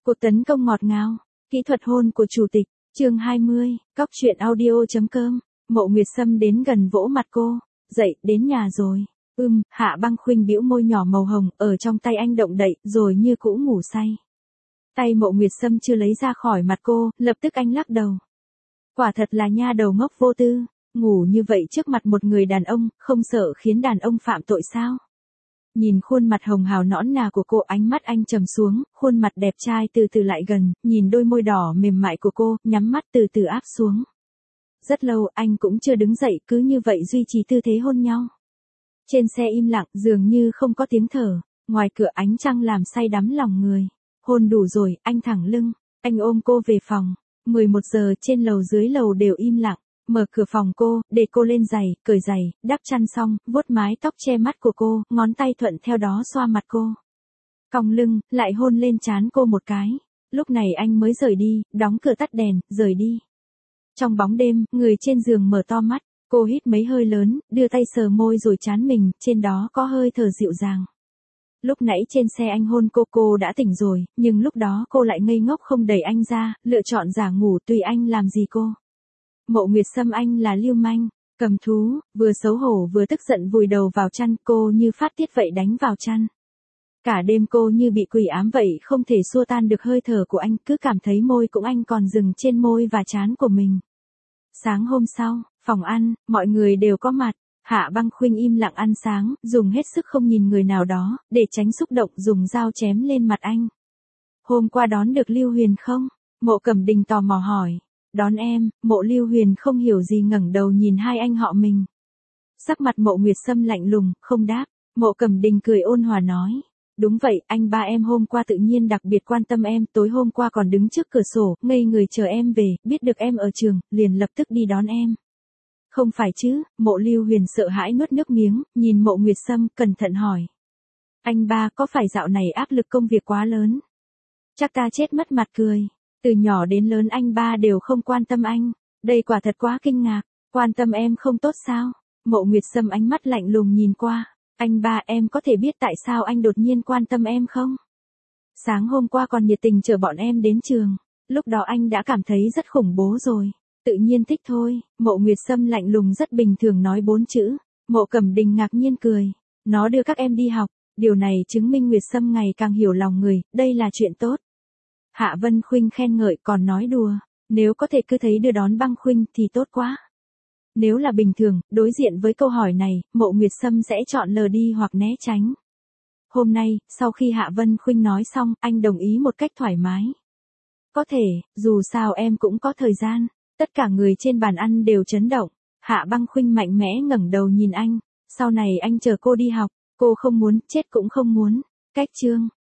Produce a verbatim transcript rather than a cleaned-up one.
Cuộc tấn công ngọt ngào, kỹ thuật hôn của chủ tịch, chương hai mươi, cóc truyện audio.com, Mộ Nguyệt Sâm đến gần vỗ mặt cô, dậy, đến nhà rồi. Ưm, Hạ Băng Khuynh bĩu môi nhỏ màu hồng, ở trong tay anh động đậy, rồi như cũ ngủ say. Tay Mộ Nguyệt Sâm chưa lấy ra khỏi mặt cô, lập tức anh lắc đầu. Quả thật là nha đầu ngốc vô tư, ngủ như vậy trước mặt một người đàn ông, không sợ khiến đàn ông phạm tội sao? Nhìn khuôn mặt hồng hào nõn nà của cô, ánh mắt anh trầm xuống, khuôn mặt đẹp trai từ từ lại gần, nhìn đôi môi đỏ mềm mại của cô, nhắm mắt từ từ áp xuống. Rất lâu anh cũng chưa đứng dậy, cứ như vậy duy trì tư thế hôn nhau. Trên xe im lặng, dường như không có tiếng thở, ngoài cửa ánh trăng làm say đắm lòng người. Hôn đủ rồi, anh thẳng lưng, anh ôm cô về phòng. mười một giờ trên lầu dưới lầu đều im lặng. Mở cửa phòng cô, để cô lên giày, cởi giày, đắp chăn xong, vuốt mái tóc che mắt của cô, ngón tay thuận theo đó xoa mặt cô. Cong lưng, lại hôn lên trán cô một cái. Lúc này anh mới rời đi, đóng cửa tắt đèn, rời đi. Trong bóng đêm, người trên giường mở to mắt, cô hít mấy hơi lớn, đưa tay sờ môi rồi trán mình, trên đó có hơi thở dịu dàng. Lúc nãy trên xe anh hôn cô, cô đã tỉnh rồi, nhưng lúc đó cô lại ngây ngốc không đẩy anh ra, lựa chọn giả ngủ tùy anh làm gì cô. Mộ Nguyệt Sâm anh là lưu manh, cầm thú, vừa xấu hổ vừa tức giận vùi đầu vào chăn, cô như phát tiết vậy đánh vào chăn. Cả đêm cô như bị quỷ ám vậy, không thể xua tan được hơi thở của anh, cứ cảm thấy môi cũng anh còn dừng trên môi và trán của mình. Sáng hôm sau, phòng ăn, mọi người đều có mặt. Hạ Băng Khuynh im lặng ăn sáng, dùng hết sức không nhìn người nào đó, để tránh xúc động dùng dao chém lên mặt anh. Hôm qua đón được Lưu Huyền không? Mộ Cẩm Đình tò mò hỏi. Đón em, Mộ Lưu Huyền không hiểu gì ngẩng đầu nhìn hai anh họ mình. Sắc mặt Mộ Nguyệt Sâm lạnh lùng, không đáp. Mộ Cẩm Đình cười ôn hòa nói. Đúng vậy, anh ba em hôm qua tự nhiên đặc biệt quan tâm em, tối hôm qua còn đứng trước cửa sổ, ngây người chờ em về, biết được em ở trường, liền lập tức đi đón em. Không phải chứ? Mộ Lưu Huyền sợ hãi nuốt nước miếng, nhìn Mộ Nguyệt Sâm, cẩn thận hỏi. Anh ba có phải dạo này áp lực công việc quá lớn? Chắc ta chết mất mặt cười. Từ nhỏ đến lớn anh ba đều không quan tâm anh. Đây quả thật quá kinh ngạc. Quan tâm em không tốt sao? Mộ Nguyệt Sâm ánh mắt lạnh lùng nhìn qua. Anh ba, em có thể biết tại sao anh đột nhiên quan tâm em không? Sáng hôm qua còn nhiệt tình chở bọn em đến trường. Lúc đó anh đã cảm thấy rất khủng bố rồi. Tự nhiên thích thôi. Mộ Nguyệt Sâm lạnh lùng rất bình thường nói bốn chữ. Mộ Cẩm Đình ngạc nhiên cười. Nó đưa các em đi học. Điều này chứng minh Nguyệt Sâm ngày càng hiểu lòng người. Đây là chuyện tốt. Hạ Vân Khuynh khen ngợi còn nói đùa. Nếu có thể cứ thấy đưa đón Băng Khuynh thì tốt quá. Nếu là bình thường, đối diện với câu hỏi này, Mộ Nguyệt Sâm sẽ chọn lờ đi hoặc né tránh. Hôm nay, sau khi Hạ Vân Khuynh nói xong, anh đồng ý một cách thoải mái. Có thể, dù sao em cũng có thời gian. Tất cả người trên bàn ăn đều chấn động. Hạ Băng Khuynh mạnh mẽ ngẩng đầu nhìn anh. Sau này anh chờ cô đi học. Cô không muốn, chết cũng không muốn. Cách chương.